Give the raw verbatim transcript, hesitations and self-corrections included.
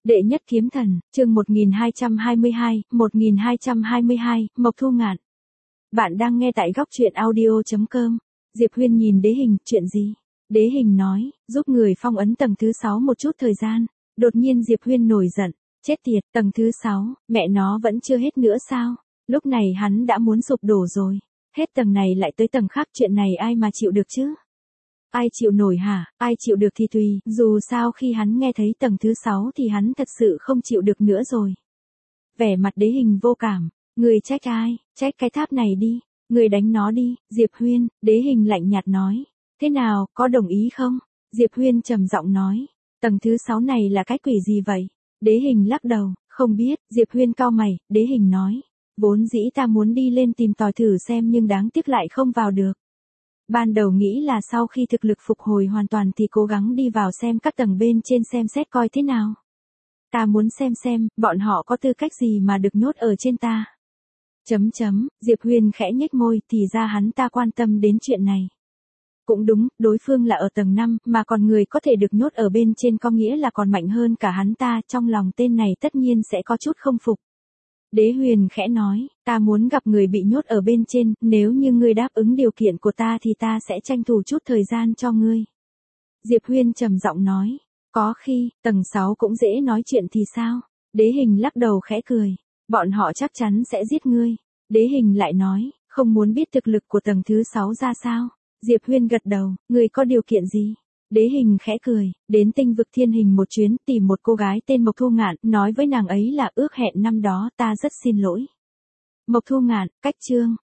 Đệ nhất kiếm thần, chương một nghìn hai trăm hai mươi hai, một nghìn hai trăm hai mươi hai, Mộc Thu Ngạn. Bạn đang nghe tại góc truyện audio chấm com. Diệp Huyên nhìn Đế Hình, chuyện gì? Đế Hình nói, giúp người phong ấn tầng thứ sáu một chút thời gian. Đột nhiên Diệp Huyên nổi giận, chết tiệt, tầng thứ sáu, mẹ nó vẫn chưa hết nữa sao? Lúc này hắn đã muốn sụp đổ rồi. Hết tầng này lại tới tầng khác, chuyện này ai mà chịu được chứ? Ai chịu nổi hả? Ai chịu được thì tùy, dù sao khi hắn nghe thấy tầng thứ sáu thì hắn thật sự không chịu được nữa rồi. Vẻ mặt Đế Hình vô cảm, người trách ai? Trách cái tháp này đi, người đánh nó đi. Diệp Huyên, Đế Hình lạnh nhạt nói. Thế nào, có đồng ý không? Diệp Huyên trầm giọng nói. Tầng thứ sáu này là cái quỷ gì vậy? Đế Hình lắc đầu, không biết. Diệp Huyên cau mày, Đế Hình nói. Vốn dĩ ta muốn đi lên tìm tòi thử xem nhưng đáng tiếc lại không vào được. Ban đầu nghĩ là sau khi thực lực phục hồi hoàn toàn thì cố gắng đi vào xem các tầng bên trên xem xét coi thế nào. Ta muốn xem xem, bọn họ có tư cách gì mà được nhốt ở trên ta. Chấm chấm, Diệp Huyên khẽ nhếch môi, thì ra hắn ta quan tâm đến chuyện này. Cũng đúng, đối phương là ở tầng năm, mà còn người có thể được nhốt ở bên trên có nghĩa là còn mạnh hơn cả hắn ta, trong lòng tên này tất nhiên sẽ có chút không phục. Đế Huyền khẽ nói, ta muốn gặp người bị nhốt ở bên trên, nếu như ngươi đáp ứng điều kiện của ta thì ta sẽ tranh thủ chút thời gian cho ngươi. Diệp Huyên trầm giọng nói, có khi, tầng sáu cũng dễ nói chuyện thì sao? Đế Hình lắc đầu khẽ cười, bọn họ chắc chắn sẽ giết ngươi. Đế Hình lại nói, không muốn biết thực lực của tầng thứ sáu ra sao? Diệp Huyên gật đầu, ngươi có điều kiện gì? Đế Hình khẽ cười, đến tinh vực thiên hình một chuyến, tìm một cô gái tên Mộc Thu Ngạn, nói với nàng ấy là ước hẹn năm đó, ta rất xin lỗi. Mộc Thu Ngạn, cách chương,